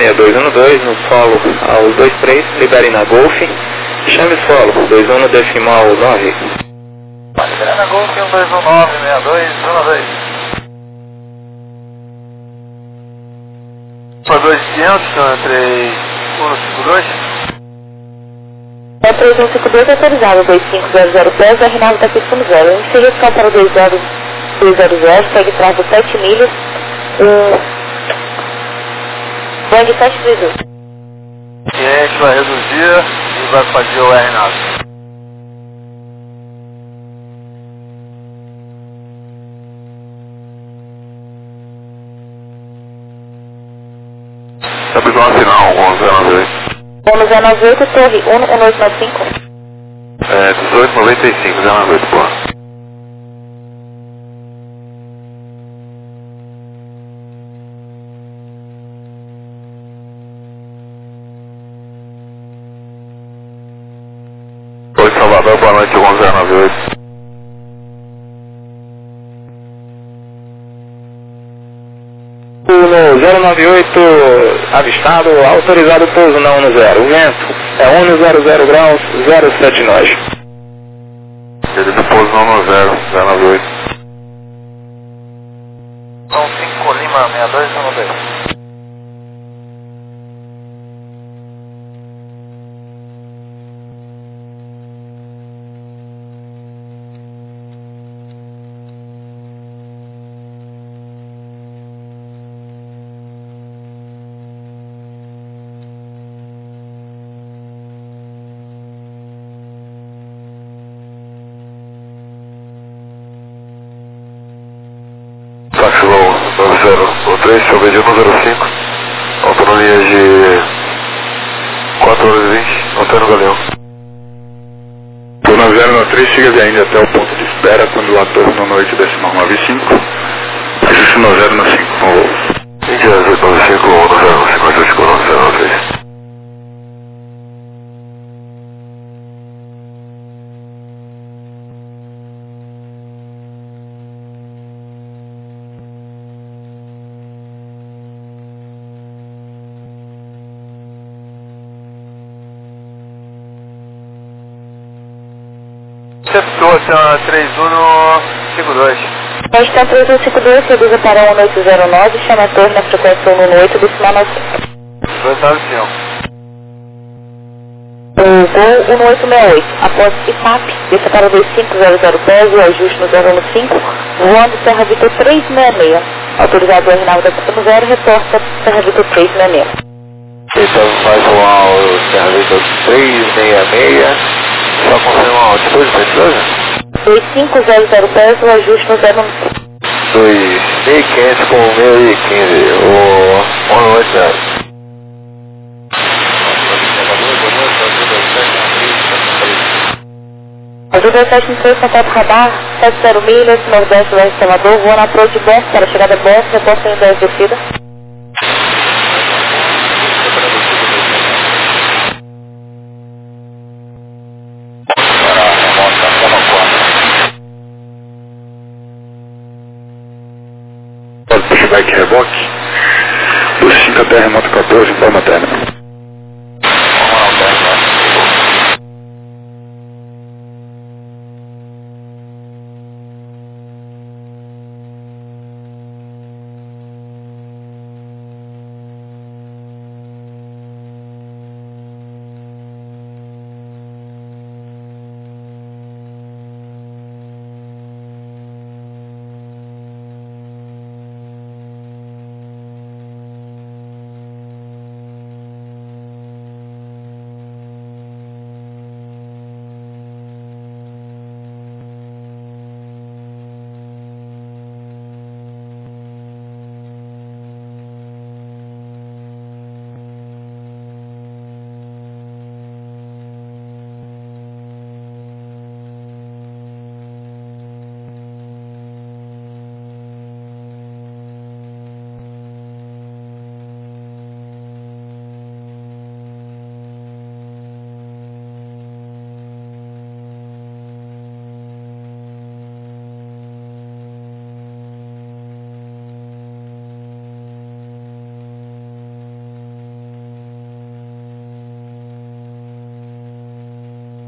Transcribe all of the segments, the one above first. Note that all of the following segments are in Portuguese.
6212 no solo ao 23, libere na Golf. Chame solo, 21 decimal 9. Libere na Golf 1219, 6212. Para 2500, 3152. É 3152 autorizado, 2500 pés, R9 da pista 0. Inicie riscal para 200, segue travo 7 milhas, Boeing 732. E a gente vai reduzir e vai fazer o R9. Capitão sinal, 1198. Vamos a 98, torre 1895. 1895, 098, boa. Oi, Salvador, boa noite, 1098. No 098, avistado, autorizado pouso na 10. O vento é 100 graus, 07 nós. Ele do pouso não 098. São 5 Lima 6212. Taxilão 9013, chove de 105, autonomia de 4 horas e 20, Antônio Galeão. O 9093 chega ainda até o ponto de espera quando o ator no noite decimal 95, ajuste 90 no 5 com o 2095, 9095, ajuste 9093. Receptor, 3152. Está 3152, reduza para 1809, chama a torre na frequência 118, decimal 95. 295. O Gol 1868, após IFAP, desça para 2500 pés, o ajuste no 015, voando Serra Vitor 366. Autorizado o R9 da pista 0, reporta Serra Vitor 366. Então faz o Serra Vitor 366. Só confirmar a altitude, preciosa? 2500 pés, o ajuste no 015. 2.500 com 1.015, o 180. Ajuda 726, contato radar, 70 milhas, nordeste do Salvador, voando approach bom, para chegada bom, reporta em 10 descida. pushback reboque, do 5 até remoto 14, forma término.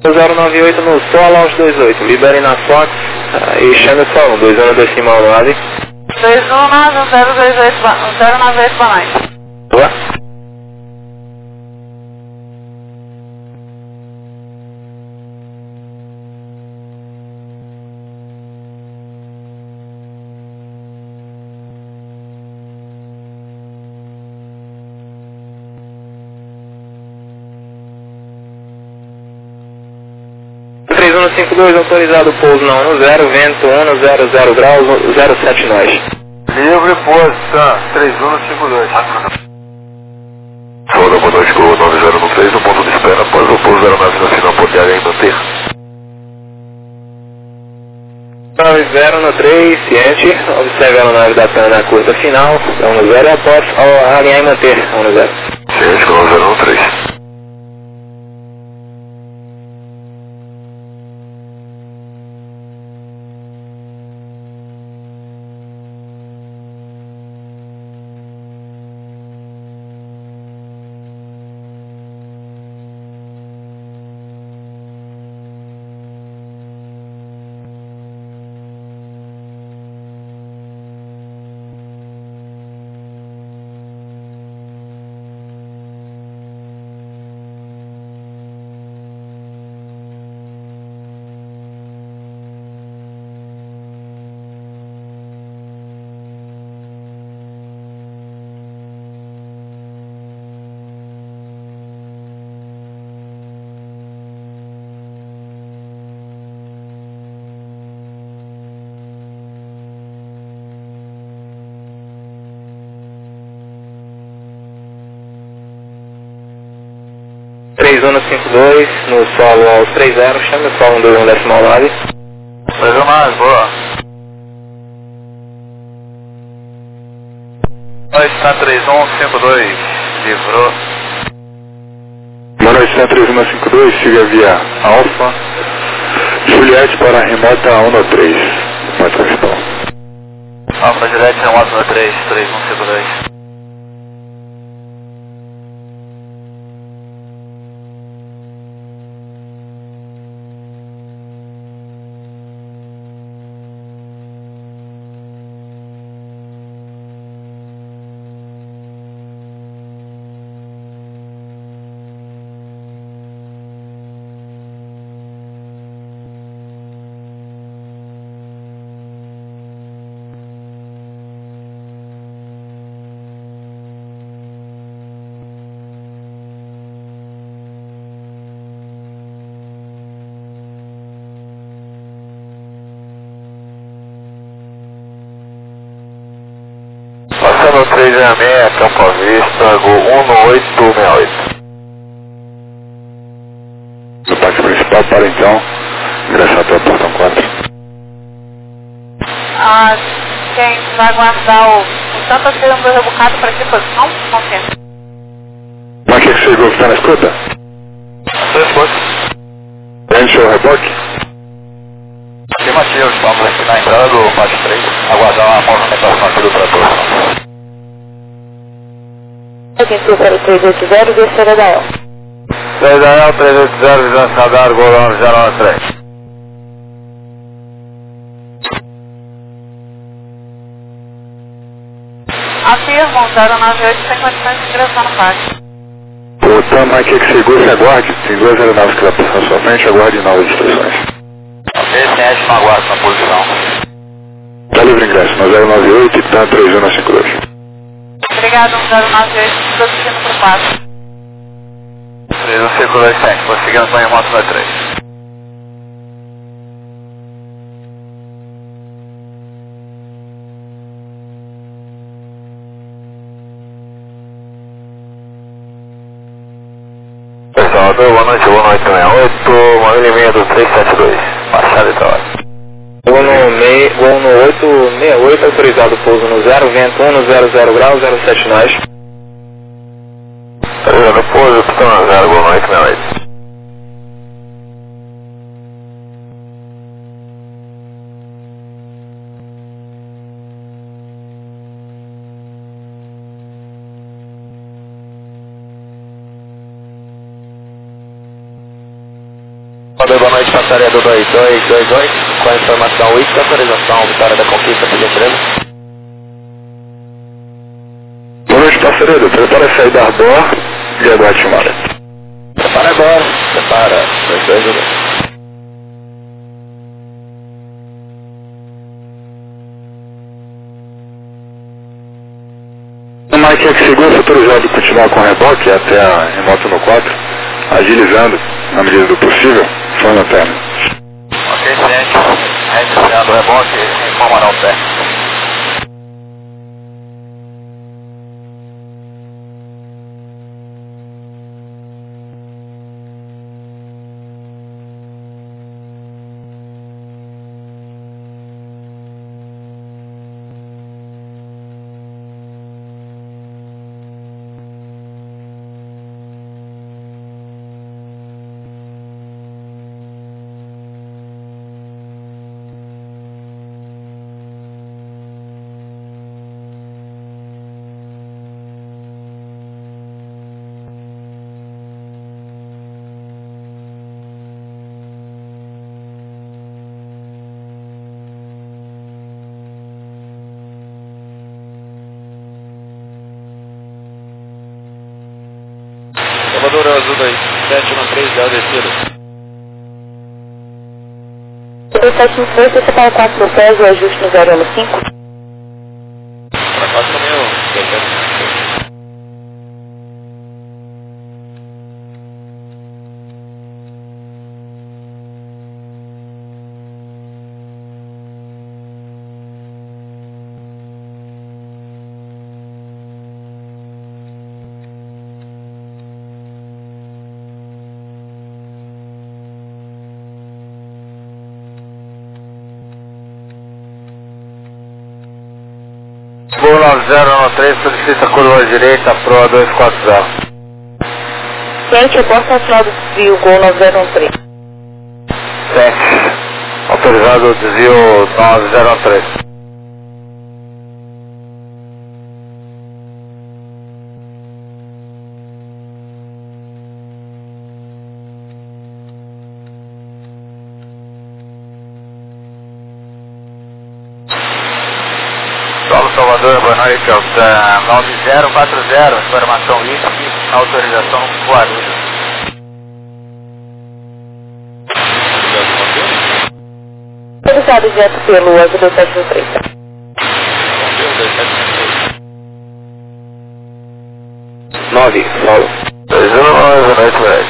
098 no solo aos 28, libere na Fox e chame o solo, 21 decimal 9. 219-028 Banais. Boa. no 52, autorizado pouso na 10, vento 100 graus, 07 nós. Livre, posição, 3152. Foda, boa noite, Gol 9013, no ponto de espera, após o pouso 09 no final, poder aí manter. 90 no 3, ciente, observe a aeronave da TAN na curta final, 10 e após alinhar e manter, 10. Ciente, Gol 9013. 3152, no solo aos 30, chame o solo 21 decimal 9. Pegou mais, boa. Noite, está 3152, livrou. Boa noite, 3152, siga via Alfa, Juliette para a remota 103, pode principal. Alfa Juliette, remota 3, 3152. Passando 366, Campo Vista, Gol 1868. No parque principal, para então, ingressar até o portão 4. Quem vai guardar o Santa Feira do rebocado para que posição? Não quer. Mas o que você chegou que está na escuta? Prende seu reboque? Afirmativo, estamos aqui na entrada do Pátio 3, aguardar a movimentação aqui do trator. Atenção para o 380, desceira da El. 3 380, visão Sadar, Gol 093. Afirmam 098 sem condições de ingressar no parque. O Tama que segura, se aguarde. Tem duas aeronaves que vai passar à sua frente, aguarde novas instruções. Ok, ciente, não aguardo na posição. Tá livre ingresso, no 098 e tá 3152. Obrigado, 098, estou seguindo para o parque. 3152, ciente, prosseguindo com a remota 3. Salvador, boa noite, 68, Marília do 372, Machado e Tawari. Voo no 868, autorizado pouso no 0, vento 1 graus, 07 nós. No pouso, pistão 0, boa noite, 68. Boa noite, passaria do 2222, com a informação WIC, autorização Vitória da Conquista, por gentileza. Boa noite, passaria, prepara a sair da Arbor e aguarde chamada. Prepara agora, prepara, 2222. O Mike X seguro autorizado a continuar com reboque até a remoto no 4, agilizando, na medida do possível, foi na perna. Ok, ciente, reiniciando o reboque em Palmarão Pé. Salvador Azul 713, Del Descido. 713, você para 4 mil pés, o ajuste no 015. Para 4 mil, 713. Gol 9093, solicita curva à direita, proa 240. Gente, eu posso continuar do desvio, Gol 9013. 7. Autorizado o desvio 903. Salvador, boa noite, 9040, informação WIC, autorização Guarulhos. Autorizado direto pelo Azul 713. 9, solo. 219, boa noite, velho.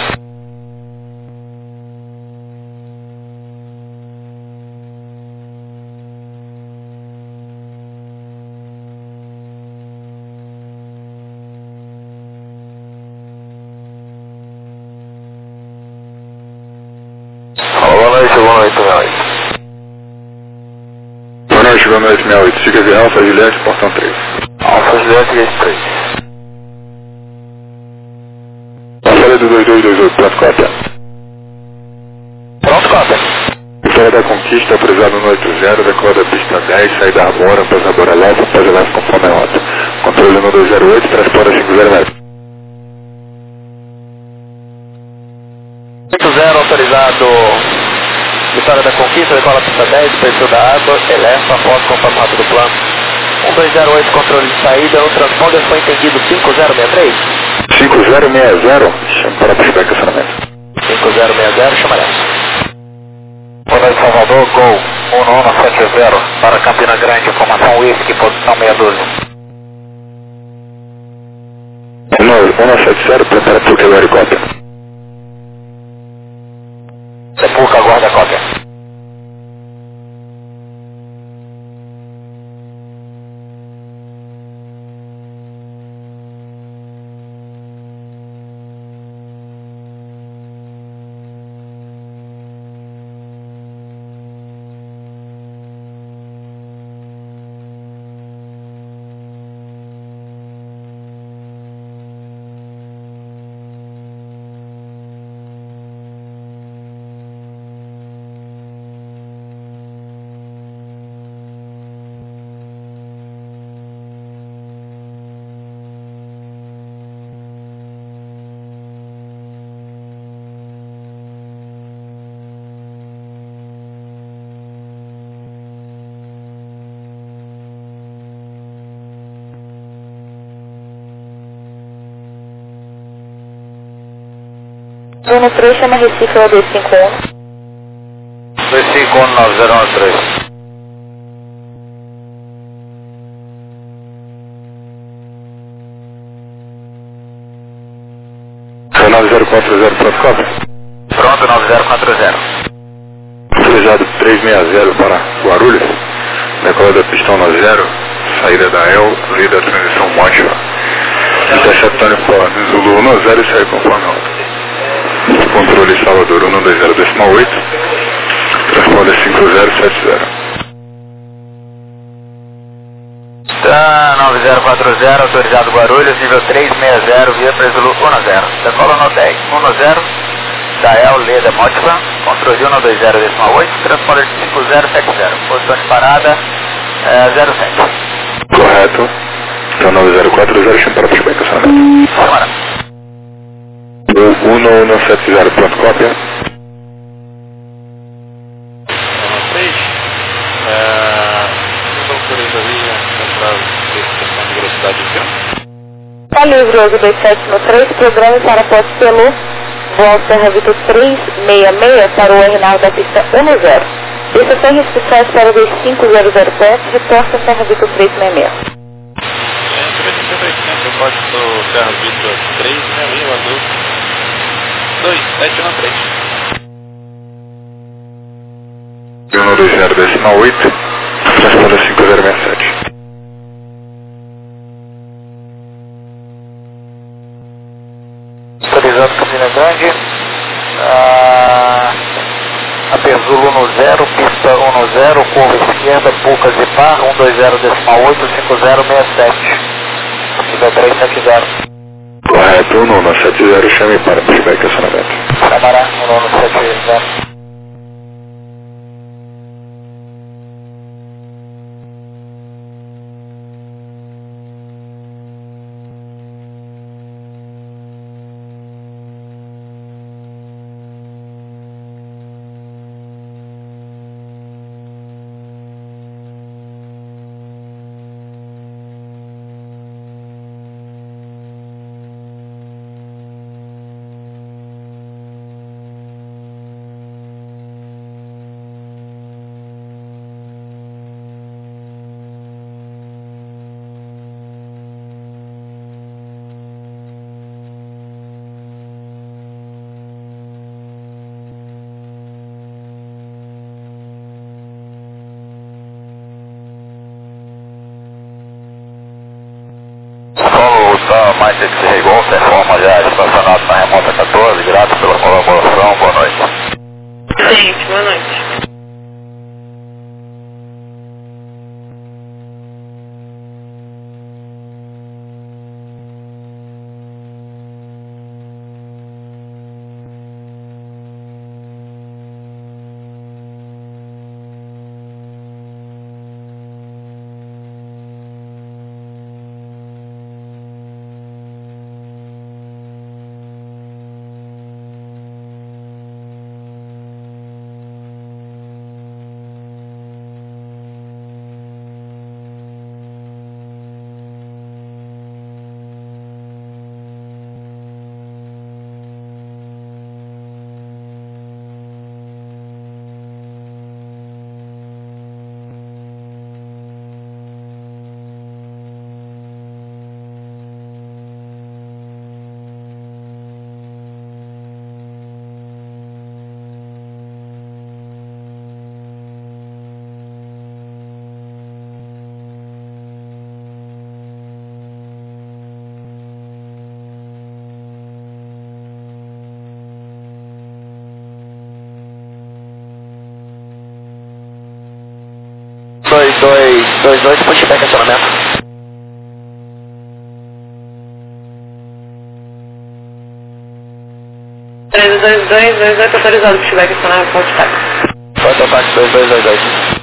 Boa noite, 68, siga de Alfa Juliette, portão 3. Alfa Juliette, gate 3. Passaria do 2228, pronto, cópia. Pronto, cópia. Vitória da Conquista, autorizado no 80, decora da pista 10, saída da Arbora, pés Arbora leve, pés leve conforme a rota. Controle no 208, transporte 50 80, autorizado Vitória da Conquista, decola pista 10, perfil da Arbor, eleva, após conformado do plano. 1208, controle de saída, o transponder foi entendido 5063? 5060, chama para puxar estacionamento. 5060, chamaré. Boa noite, Salvador, Gol 1170, para Campina Grande, informação WISC, posição 612. 170, prepara para o que helicóptero. Sepulca, aguarda a cópia. 113 chama Recife ao 251. 2519013. É 9040, pronto, cópia. Pronto, 9040. Autorizado 360 para Guarulhos, decola da pistão na 0, saída da EL, lei da transição Mocha, interceptando para Zulu 10 e sai conforme alto. Controle Salvador 120.8, transponder 5070. Tá, 9040, autorizado Guarulhos, nível 360, via para Zulu 10. Decola no 10, 10, da EL, Leda Motiva, controle 120.8, transponder 5070, posição de parada 07. Correto. Então 9040, chama para puxar bem cancelamento. Semana. 1170, pronto, cópia. 3. Não autoriza ali a central de questão de velocidade de avião. Tá livre hoje 2793, programa para posse pelo voo Serra Vitor 366 para o RNAV da pista 10. Exceções especiais para o 2500 Pet, reporta Serra Vitor 366. Entre 83%, eu posso do Serra Vitor 366, azul 2713. 120.8, transponder 5067. Autorizado Campina Grande, Aperzulo 10, pista 10, curva esquerda, Pucas e Par, 120.8, 5067, nível 370. Correto, 1970, chame para puxar bem cancelamento. Camará, 1970. Tá, mais que Regon, performa já estacionado na remota 14, grato pela colaboração, boa noite. Gente, boa noite. Dois, pushback acionamento. Dois, autorizado pushback acionamento, pushback. Pode ataque 2222.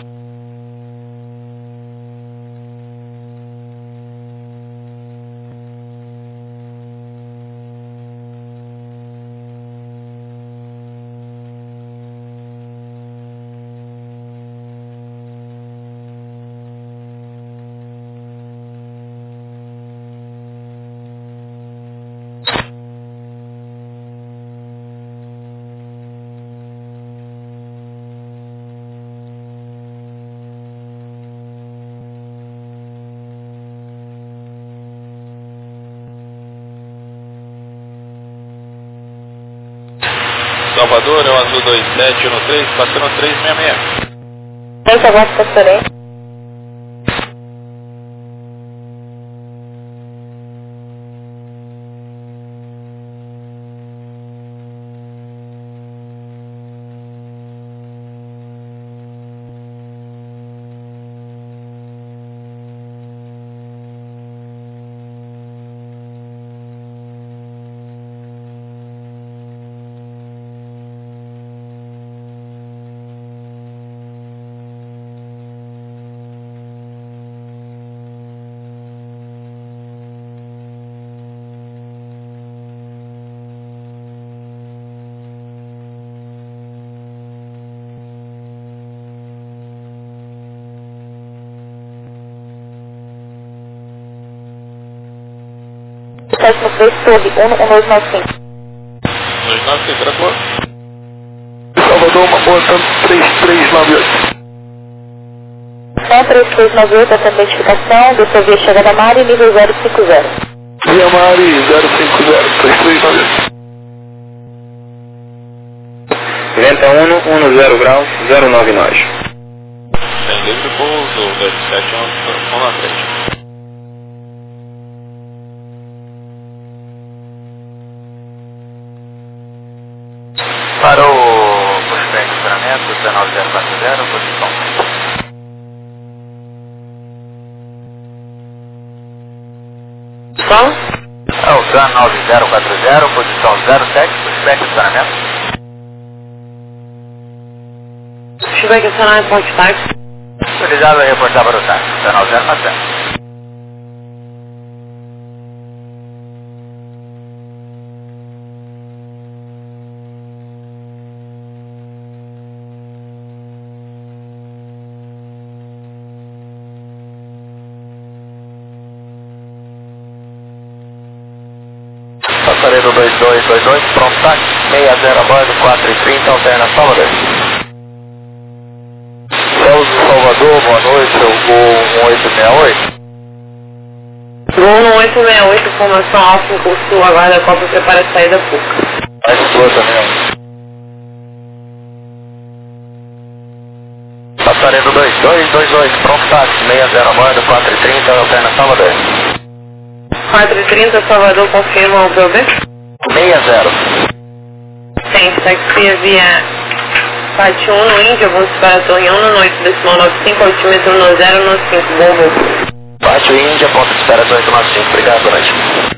Salvador, é o azul 2713, passando 366. Esse é o vosso pastorei. Sétimo 3, torre 1295. 295, tranquilo. Salvador, uma boa, 3398. Então, 3398, essa identificação, desceu via chegada Mari, nível 050. Via Mari, 050, 3398. Venta 10 graus, 09 nós. Tem livre pouso, 27 na frente. Para o pushback de estacionamento, 19040, posição. Som? É o 19040, posição 07, pushback de estacionamento. Pushback acionar ponte táxi. Utilizado a reportar para o táxi, 19040. Passaredo 2222, pronto táxi, 60 a bordo, 4h30, alterna Salvador. Celso Salvador, boa noite, eu vou 1868. Gol no 868, formação alfa em curso, aguarda a Copa, prepara a saída PUC. Mais sua também. Passaredo 2222, pronto táxi, 60 a bordo, 4h30, alterna Salvador. 4h30, Salvador, confirma o POB? 60. Tem, taxi via Pátio 1 no Índia, voo para a Torre 1 no 8,95, altímetro no 095, bom voo. Pátio Índia, ponto de espera 895, obrigado, boa noite.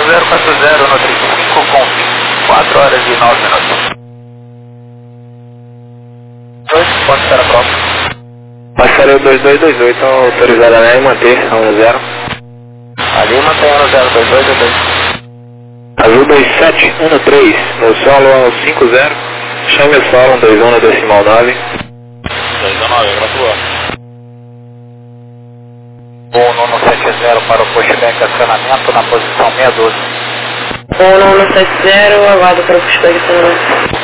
1040 no 35 com 4 horas e 9 minutos. 2, pode estar a próxima. Passarei o 2228, autorizado a linha e manter a 10. Ali mantém a 02222. Azul 2713, no solo 50, chame o solo 21 decimal 9. 219, gratua. 1170 para o pushback acionamento na posição 612. 1170, aguardo para o pushback acionamento.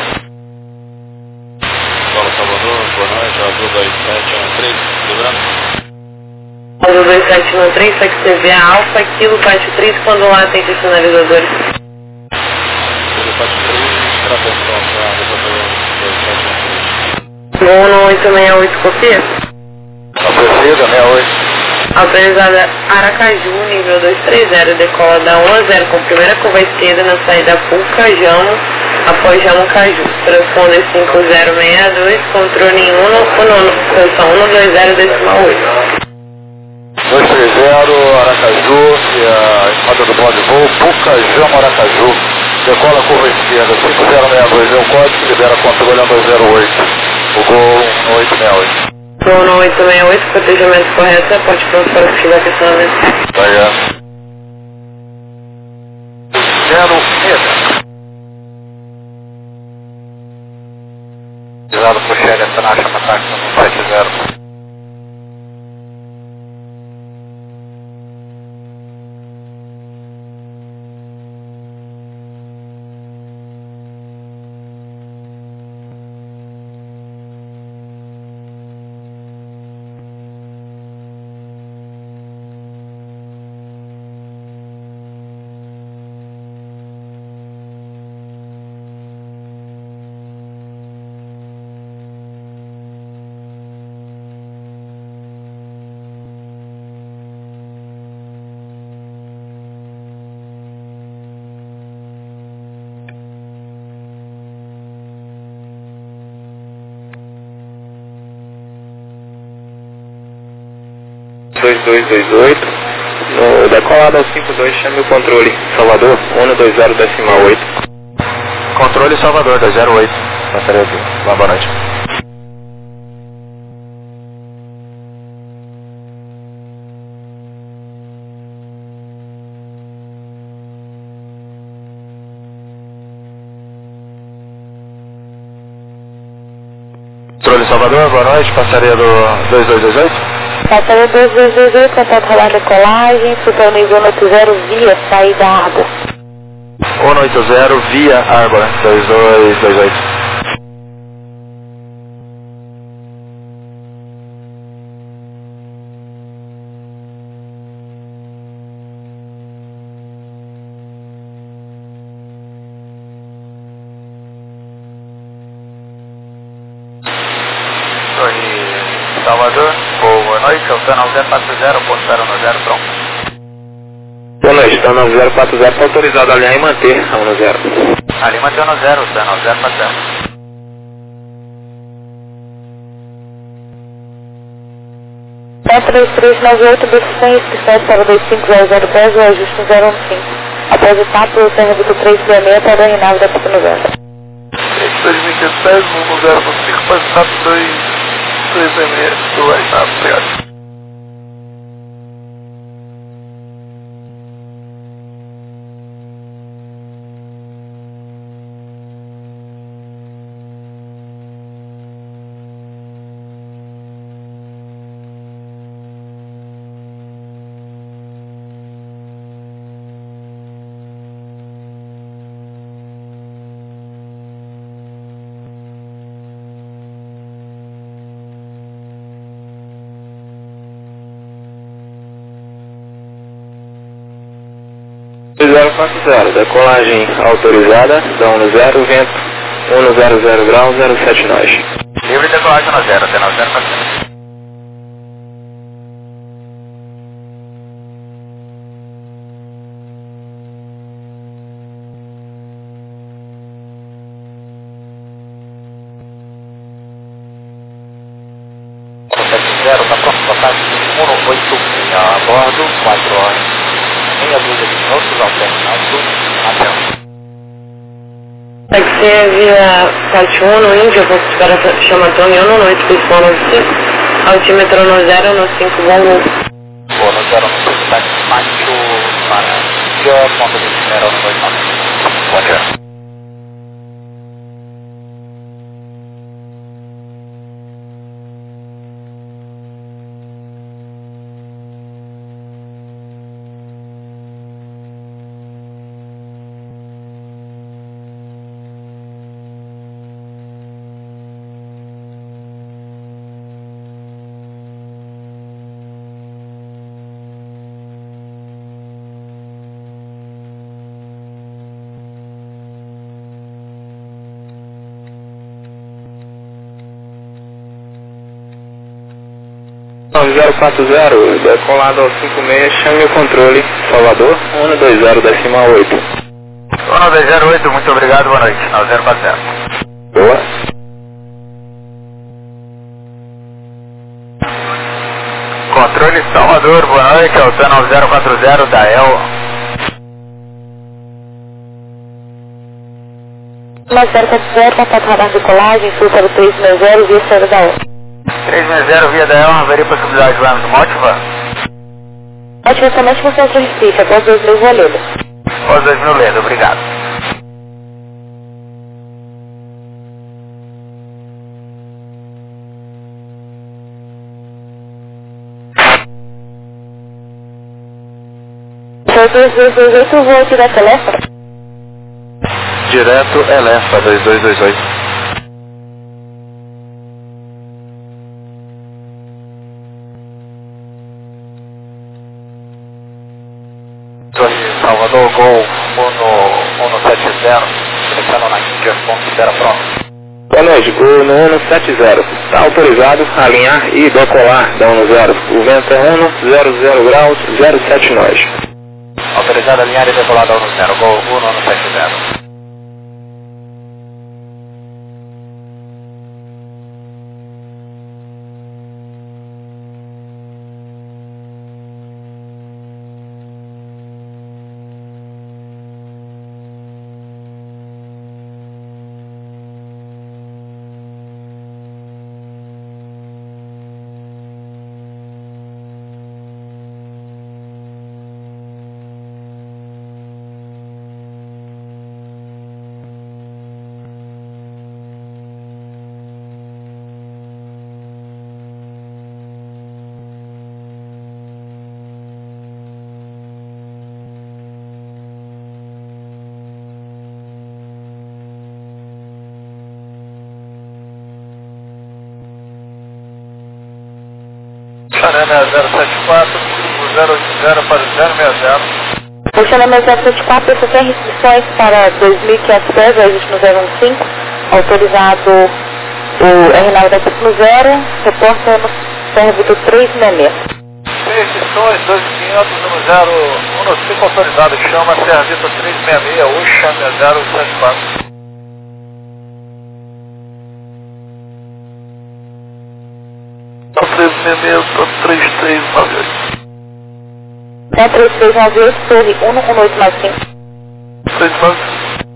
Solo Salvador, boa noite, Azul 2713, lembrando. Azul 2713, só que você vê a alfa, quilo, parte 3, quando lá tem os sinalizadores. Azul 43, para atenção para a debatador 2713. 1868, copia? Oferecida, 68. Autorizada Aracaju, nível 230, decola da 1 a 0 com primeira curva esquerda na saída Pulcajamo, após Jamo Caju. Transponder 5062, controle 1, posição 120 decimal 8. 230, Aracaju, e a escada do bloco de voo, Pulcajamo, Aracaju. Decola curva esquerda, 5062 é o código, libera controle 208. O gol 1868. Gol 1868, protegimento correto, aporte pronto para o pushback acionamento. Vai, 06. Cuidado com o Shelly, essa na chama táxi no 170. No decolado ao 52, chame o controle. Salvador, 120 decimal 8. Controle Salvador, 208. Passaria aqui. Boa noite. Controle Salvador, boa noite. Passaria do 2228. Passaria 2228, contato rolar decolagem, super nível 80 via saída Arbor. 180 via Arbor, 2228. Salvador, boa noite, Oceano 040, ponto 010, pronto. Boa noite, está 9040, autorizado a alinhar e manter a 10. Ali mantém 10, Oceano 040. Pé 3398, decisão especial para 250010, o ajuste 015. Após o TAP, o Serra Vitor 366 para o Rinaldo da Pista 90. 2017, 1015, passado 266, do Rinaldo, obrigado. Decolagem autorizada, da 10, vento 100 graus, 07 nós. Livre de decolagem na 0, até na 0 para cima. Tá pronto, passagem 186 a bordo, 4 horas. meia dúzia de minutos ao terminal sul, até Taxi via parte 1 no Índia, vou para chama Antônio no noite, posição 95, altímetro no 0, no 5, voo. Vou no 0, no 5, táxi macho para Índia, ponto de primeiro no 29. Bom dia. Decolado ao 56, chame o controle, Salvador, 120 decimal 8. 108, muito obrigado, boa noite, 9040. Boa. Controle Salvador, boa noite, Altan 9040 da El. 9040, contato radar de colagem, sul para o 360, via saída da El. 360 via da El, haveria possibilidade de voarmos Mótiva? Mótiva somente por centro Recife, após 2000 Voleda. Após 2000 Leda, obrigado. Foi 2228, voo direto Elefa. Direto Elefa, 2228. Salvador, Gol, Mono 70, chegando na Índia, ponto de espera pronto. Boa noite, Gol no 170. Está autorizado a alinhar e decolar da 10. O vento é 100 graus, 07 nós. Autorizado a alinhar e decolar da 10, Gol 170. Xanana 074, 080 para 060. O Xanana 074, você tem restrições para 2.500 pés, existe no 015, autorizado o RNAV da no 0, reporta no Serra Vitor 366. Tem restrições, 2500 no 015, autorizado, chama Serra Vitor 366, ou chame 074. Tá 3398. 3398, torre 11895. 395.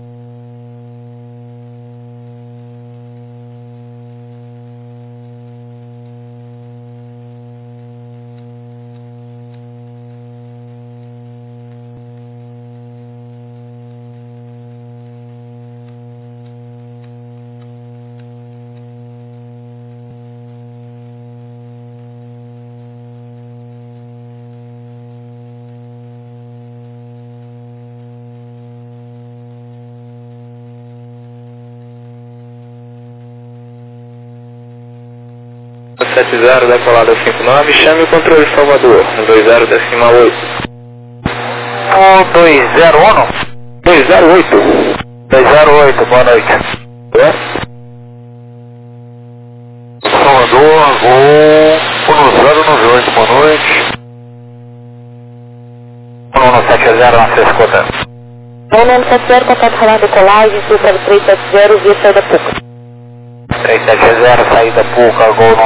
Decolado ao 59, chame o controle Salvador, 120 decimal 8. 201? 208. 208, boa noite. Salvador, Gol 1098, boa noite. 170 na sexta escuta. 170, contato radar de colagem, sul para o 370, via saída PUC. 370, saída PUC, Gol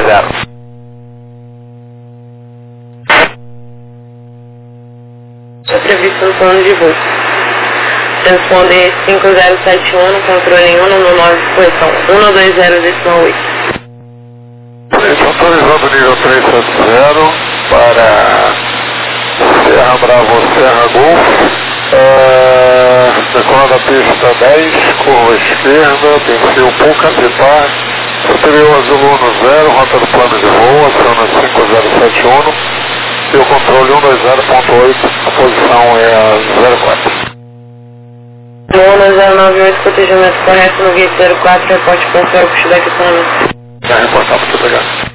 170. previsto no plano de voo. Transponder 5071, controle 1 no 9, correção 120,8. Autorizando o nível 370 para Serra Bravo, Serra Golf. Decolando a pista 10, curva esquerda, perfil Pucapitar, superior azul 10, rota do plano de voo, aciona 5071, e o controle 120.8, a posição é a 04. 1098, protegimento correto no gate 04, reporte confiável para o Chile aqui. Já reportar, muito obrigado.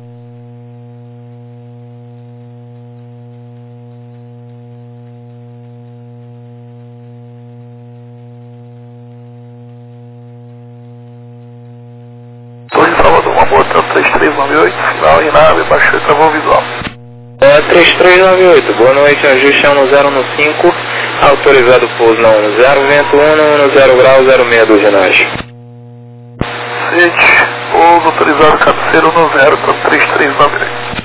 Estou em Salvador, uma moto 3398, final em nave, baixou travão visual. 3398, boa noite, ajuste 1015, autorizado pouso na 10, vento 10 grau, 06 do ginásio. Sede, pouso autorizado cabeceiro 10 para 3398.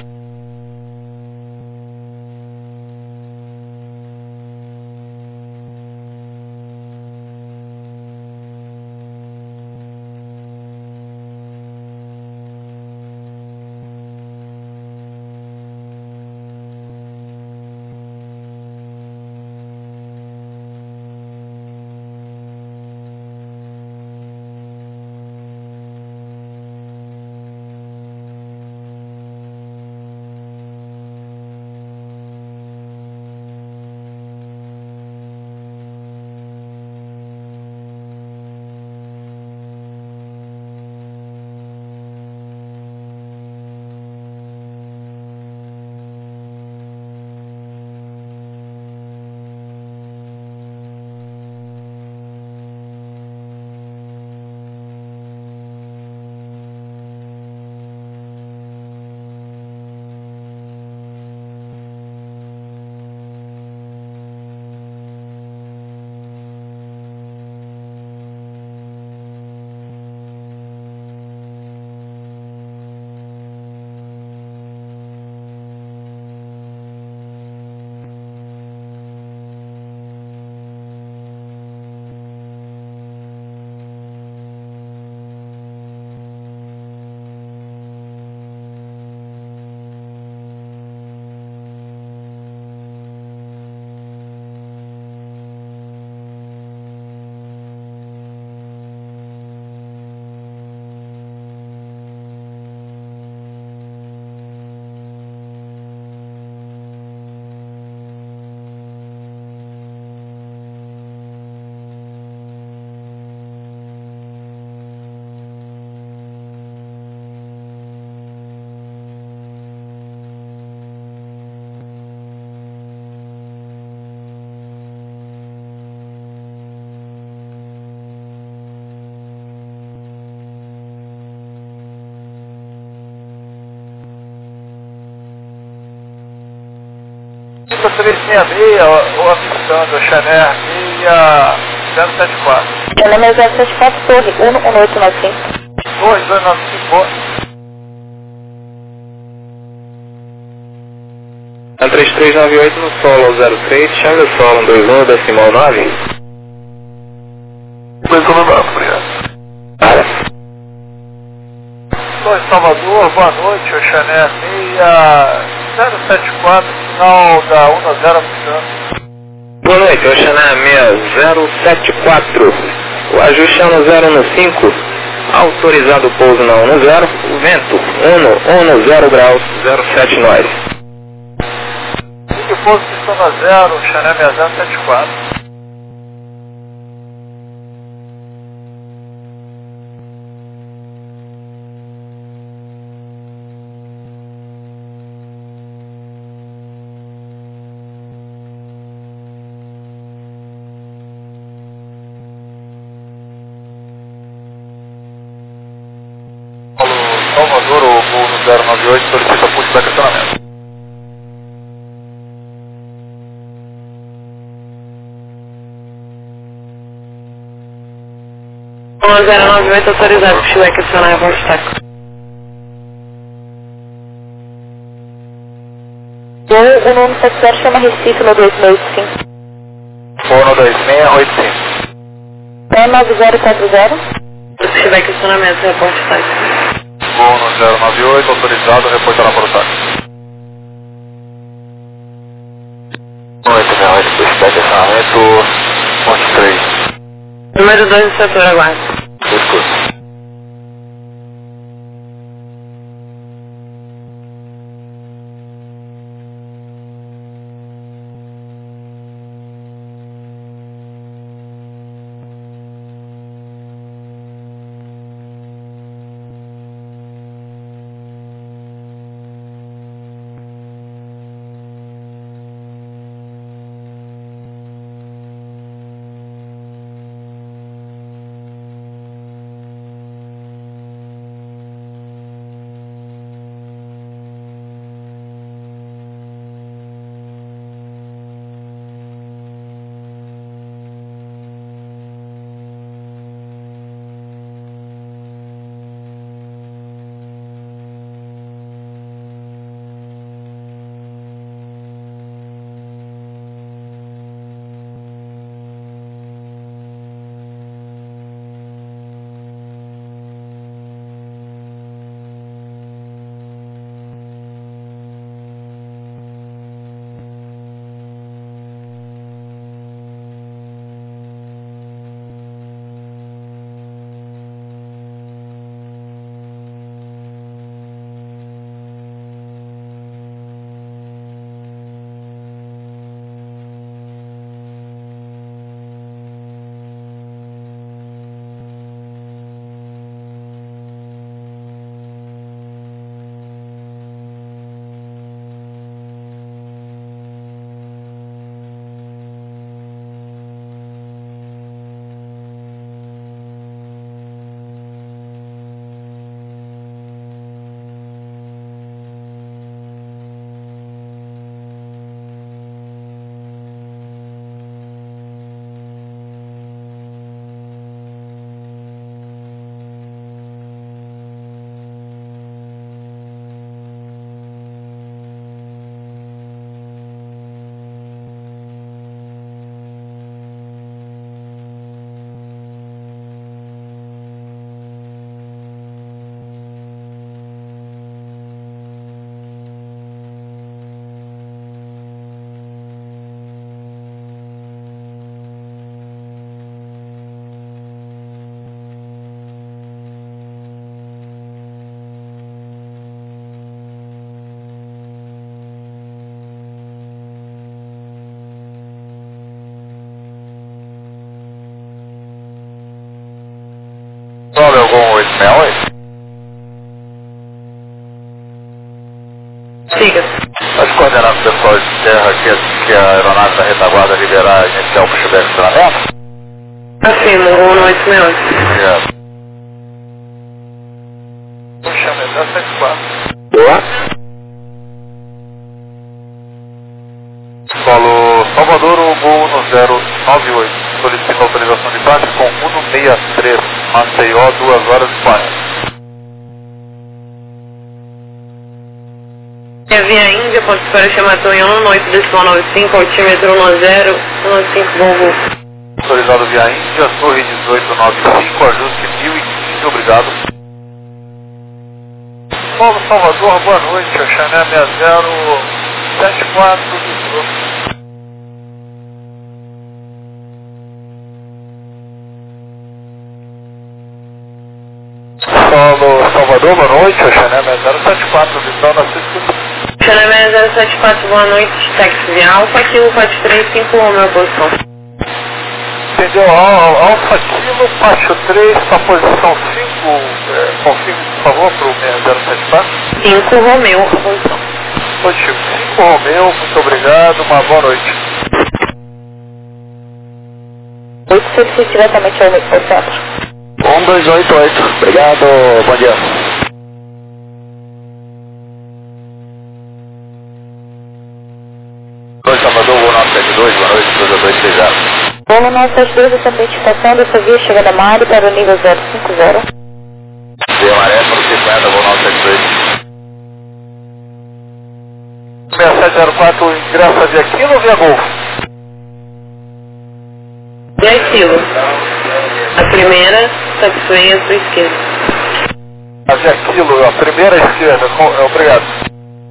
Pista 366, ou avistando a Chanel 074. Chanel 074, torre 11895. Torre 295. 3398 no solo 03, chame o solo 21, decimal 9. 219, obrigado. Para. Estou em Salvador, boa noite, Oxané 6074, final da 10 Africano. Boa noite, Oxané 6074, o ajuste é 1015, autorizado o pouso na 10, o vento 10 graus, 07 nós. Fique pouso pistão na 0, Oxané 6074. Salvador, o voo no 098, solicita pulso de acionamento. 1098 autorizado para o Chile acionar a voz de taco. O 170 chama Recife no 265. Ono 2685. Pé 9040. Se tiver questionamento, reporte táxi. Ono 098, autorizado, reportar laboratório. 868, publicidade, acionamento, ponte 3. Número 2 do setor, aguarde. Escuta. Sobe algum 868? Siga. As coordenadas pessoal de terra que a aeronave da retaguarda liberar inicial para o chuveiro de treinamento? Afirmo, Ono 868. Obrigado. Puxa, mas é 74. Boa. Solo Salvador, o voo no 098. Solicita autorização de taxa com 163. Maceió, 2 horas e 40. Via Índia, Porto Espera Chamatão em 198, decimal 95, altímetro 1015, Volvo. Autorizado via Índia, Torre 1895, ajuste 1015, obrigado. Paulo Salvador, boa noite, a Chanel 6074 do Paulo Salvador, boa noite, a Chanel 6074 do na Cisco. Chanel 074, boa noite, táxi via Alfa, Kilo 435, meu posição. Entendeu? Alfa Kilo, Pacho 3, para posição 5, confirme por favor para o 6074. 5 Romeu, a posição. Positivo, 5 Romeu, muito obrigado, uma boa noite. 866 diretamente ao centro. 1288, obrigado, bom dia. Oi, Salvador, voo 972, boa noite, 2260. Voo 972, essa identificação dessa via chegada a Mari para o nível 050. Via Maré, para o 50, voo 972. 6704, ingressa via Quilo ou via Golfo? Kilo. A primeira, taxiway à sua esquerda. Até Kilo, a primeira esquerda, obrigado.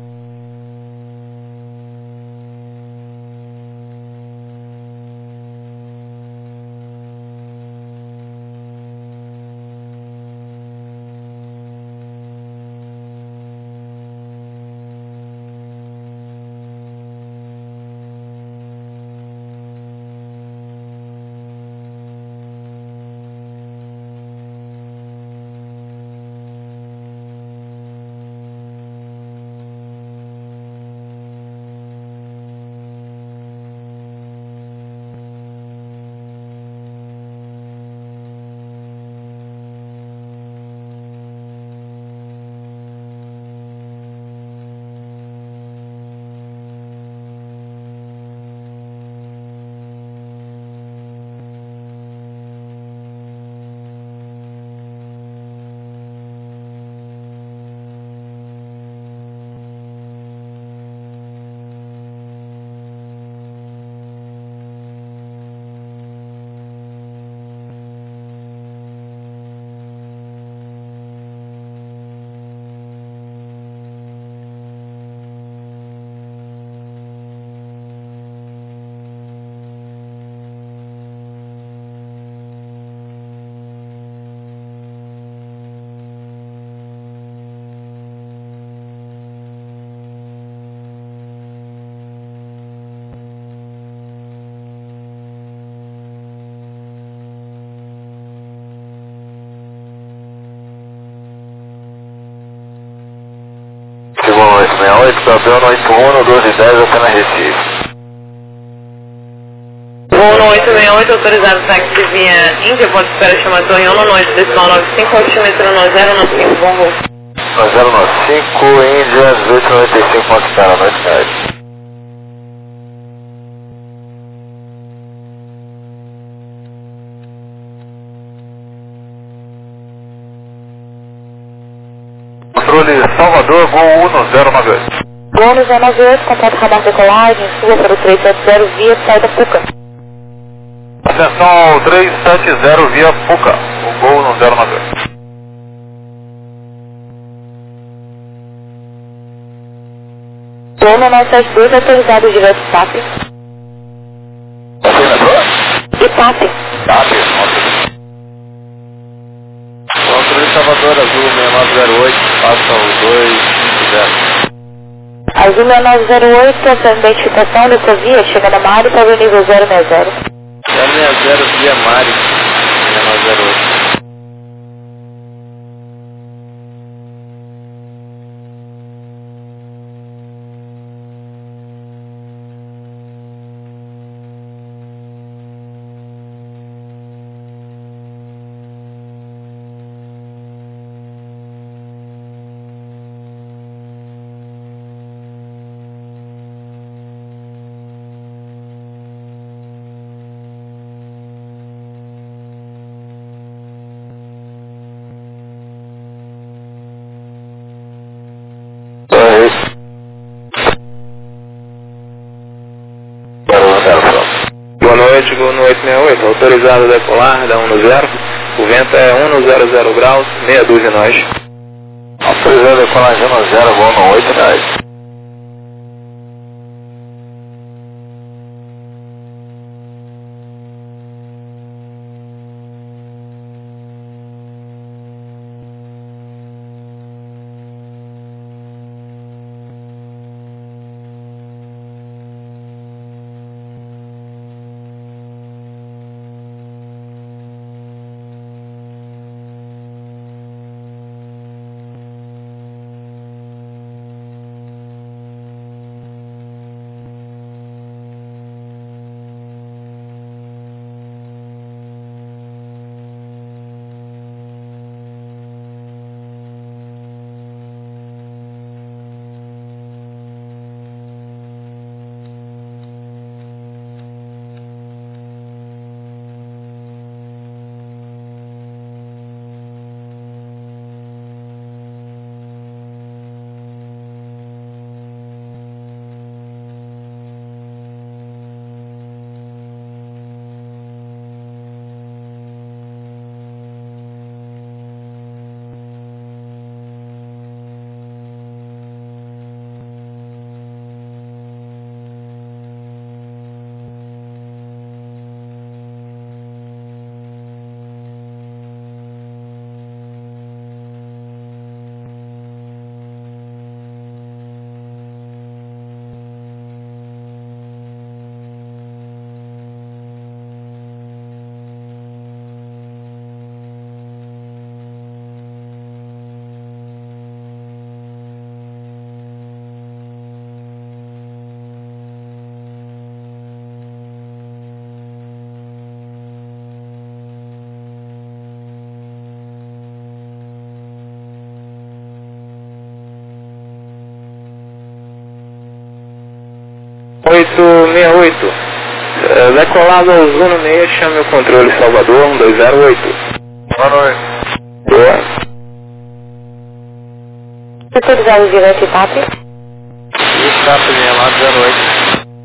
Segundo 868, Gabriel 81, 1210 até na Recife. Voo no 868, autorizado táxi via Índia, ponto de espera chama Tonho, no noite, decimal 95, altímetro no 095, bom voo. No 095, Índia, 1895, ponto de espera, noite média. Controle Salvador, Gol 1098. Gol 1098, contato radar decolagem, sua para o 370 via saída Puca. Atenção 370 via Puca, o Gol 1098. Gol 972, autorizado direto TAP. E TAP. TAP, Controle Salvador, Azul 6908, passa o 250. Azul 6908, essa identificação dessa via chega na Mari para o nível 060. 060 via Mari, 6908. Boa noite, Gol no 868, autorizado a decolar da 10, o vento é 100 graus, meia dúzia nós. Autorizado a decolar de 10, Gol no 810. 10868. Decolado ao Zuno 6, chame o controle Salvador 1208. Boa noite. Boa. Autorizado direto e TAP. Está lá 08.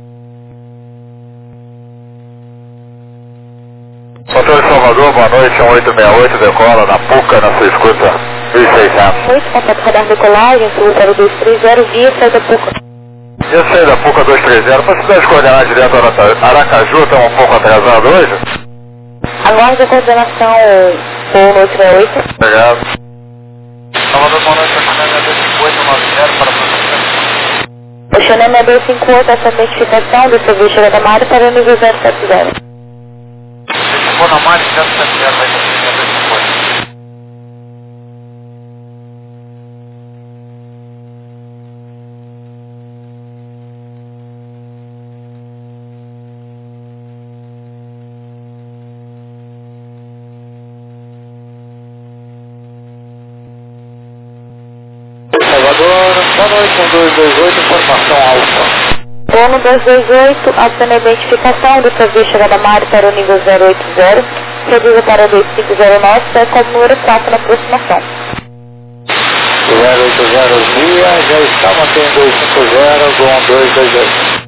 Controle Salvador, boa noite, 1868, decola na PUCA, na sua escuta, 1600. 8, contato radar decolagem, sul para 230, via saída PUCA. Eu sei da PUCA 230, para cidade coordenar direto a Aracaju, está um pouco atrasado hoje? Aguarde a coordenação por 868. Obrigado. Salvador, boa noite, a 5890 para processamento. O Xanema 258, essa identificação do serviço da Mari para o nível 070. Vou na Mari, 070, vai ter 258. Salvador, boa noite, 1228, informação alfa. Dono 228, aciona a identificação do serviço da Mari para o nível 080, reduz para 2509, sai como número 4 na aproximação. 080 Via, já está mantendo 250 com 228.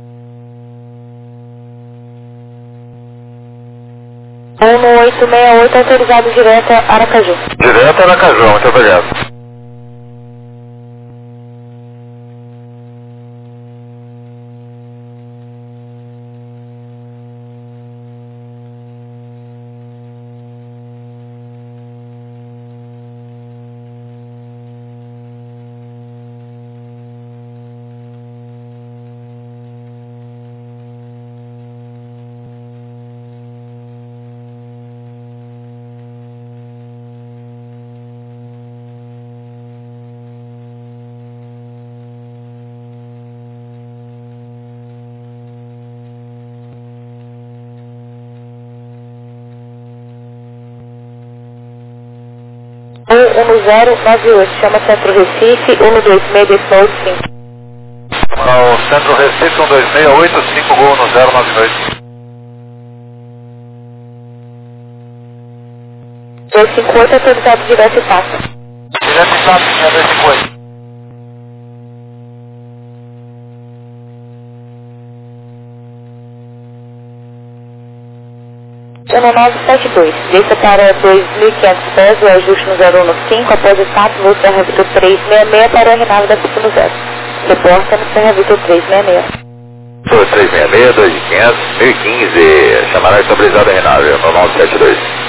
No 868, autorizado direto a Aracaju. Direto a Aracaju, muito obrigado. O 1098, chama Centro Recife, 126285. Ao Centro Recife, 12685, gol no 098. 258, autorizado direto e passa. Direto em TAP, 258. Ano 972, desça para 2.500 pés, o ajuste no 015, após o TAP, voo Serra Vitor 366 para o Reinaldo da Pista no 0. Reporta no Serra Vitor 366. 366, 2500, 1015, chamará estabilizado Reinaldo, no 972.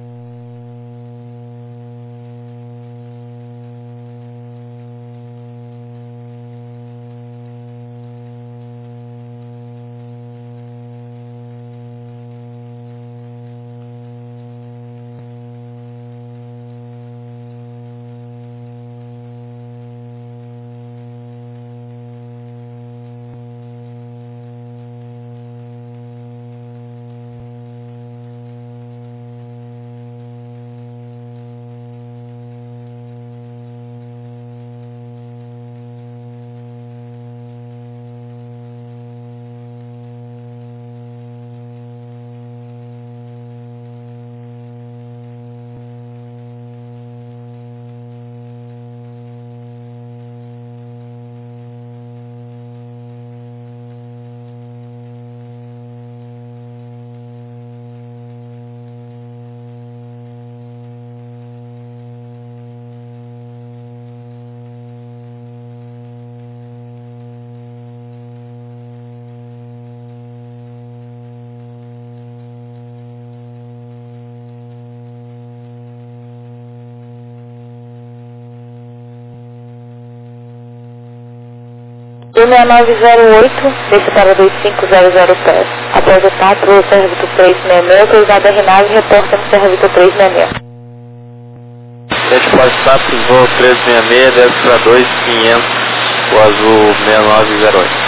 E 6908, desça para 2500 pés. Após o TAP, voo Serra Vitor 366, autorizado a Reinaldo e reporta no Serra Vitor 366. 7 pós TAP, voo 366, desce para 2500, o azul 6908.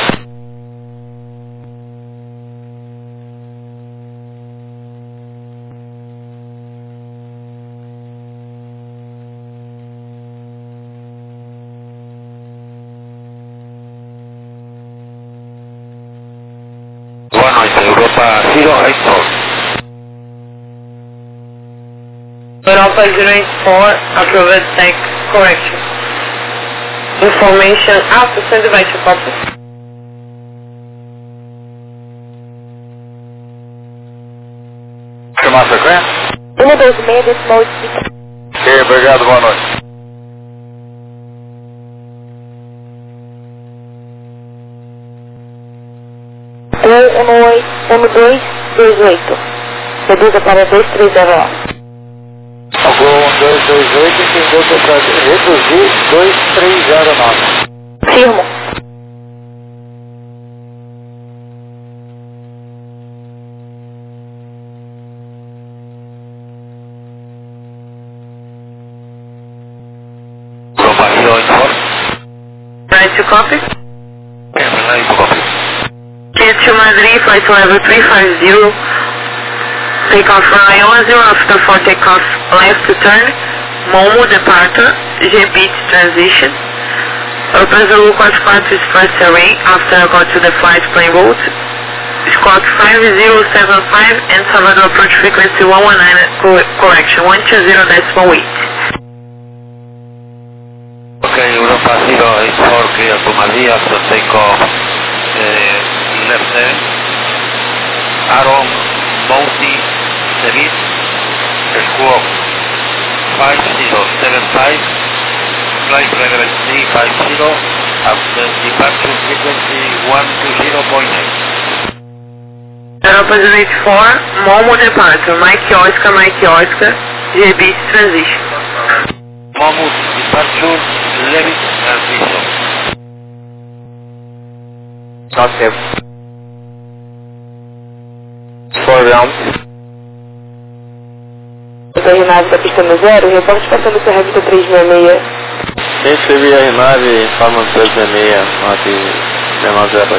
Europa 084. Europa 084, approved tech correction. Information after send device to copy. Chamar a frequência? 126 decimal 85. Ok, obrigado, boa noite. Reduza para 2301. Gol 1228, entendeu para reduzir 2309. Firmo. Europa 084. Right to copy. Right to copy. Get to Madrid, flight level 350. Takeoff from Iowa 0 after 4 takeoff left to turn. Momo departure, G-beat transition. Europa Zulu 44 is first array after I got to the flight plane route. Squawk 5075 and Salvador approach frequency 119 correction 120.8. Okay, Europa 084, clear to Madrid after takeoff left 7. Aaron Mouti David, Squawk 5075, flight level 350, after departure frequency 120.8. Europa 084, Momo departure, Mike Oscar, G-beat transition. Momo departure, Levit transition. Ok. Foreground. RNAV da pista no 0, reporte passando Serra Vista 366. Recebi a RNAV, Farman 366, aqui, 090.